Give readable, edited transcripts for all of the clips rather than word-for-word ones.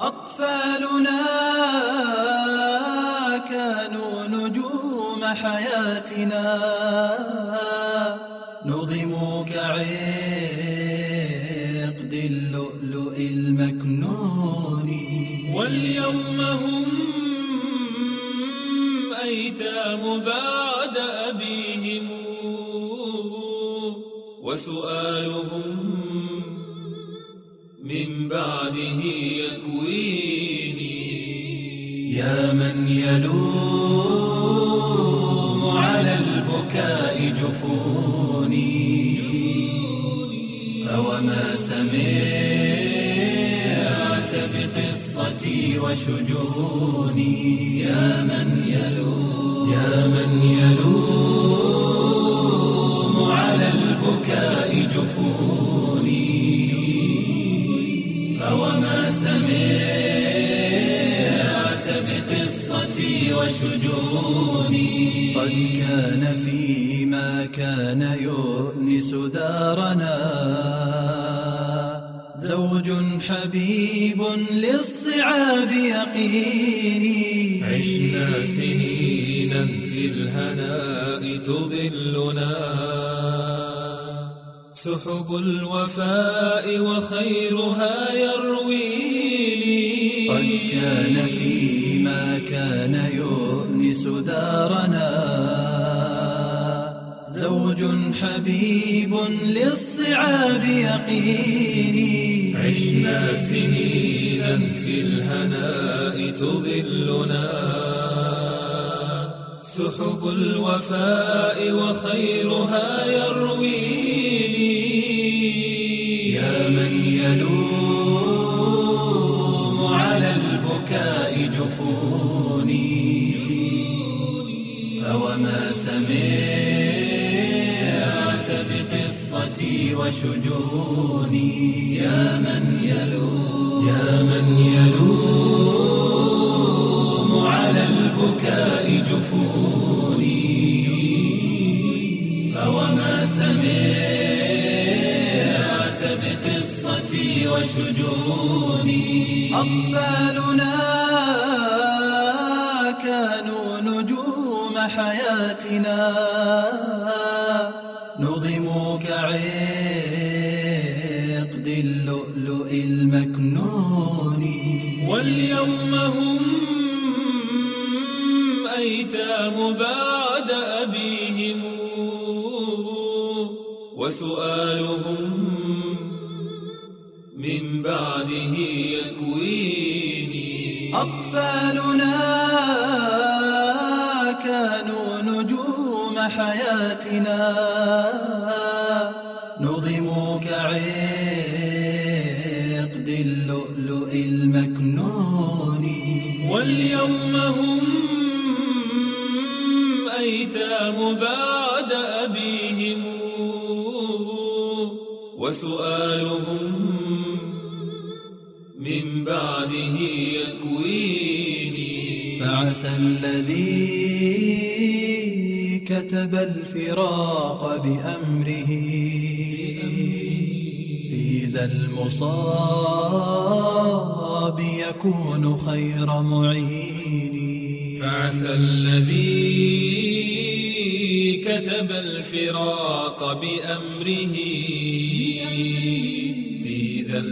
أطفالنا كانوا نجوم حياتنا، نظموا كعقد اللؤلؤ المكنون، واليوم هم أيتام بعد أبيهم، وسؤالهم من بعده يكويني. يا من يلوم على البكاء جفوني، أوما سمعت بقصتي وشجوني. يا من يلوم على البكاء جفوني، أوما سمعت بقصتي وشجوني. قد كان فيما كان يؤنس دارنا زوج حبيب للصعاب يقيني. عشنا سنينا في الهناء تظلنا سحب الوفاء وخيرها يرويني. قد كان فيما كان يؤنس دارنا زوج حبيب للصعاب يقيني. عشنا سنينا في الهناء تظلنا سحب الوفاء وخيرها يرويني. يا من يلوم على البكاء جفوني، أوما سمعت بقصتي وشجوني. يا من يلوم على البكاء جفوني، أوما سمعت بقصتي وشجوني. أطفالنا كانوا نجوم حياتنا، نظموا كعقد اللؤلؤ المكنون، واليوم هم أيتام بعد أبيهم، وسؤالهم من بعده يكويني. أطفالنا كانوا نجوم حياتنا، نظموا كعقد اللؤلؤ المكنون، واليوم هم أيتام بعد أبيهم، وسؤالهم من بعده يكويني. فعسى الذي كتب الفراق بأمره في ذا المصاب يكون خير معين. فعسى الذي كتب الفراق بأمره في ذا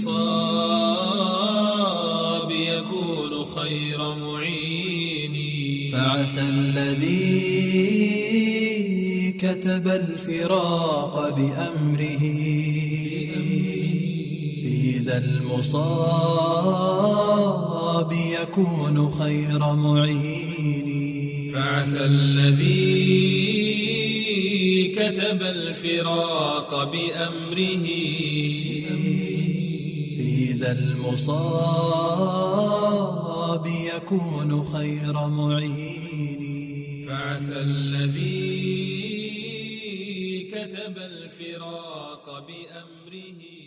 المصاب يكون خير معين. فعسى الذي كتب الفراق بأمره في ذا المصاب يكون خير معين. فعسى الذي كتب الفراق بأمره في ذا المصاب يكون خير معين. فعسى الذي كتب الفراق بأمره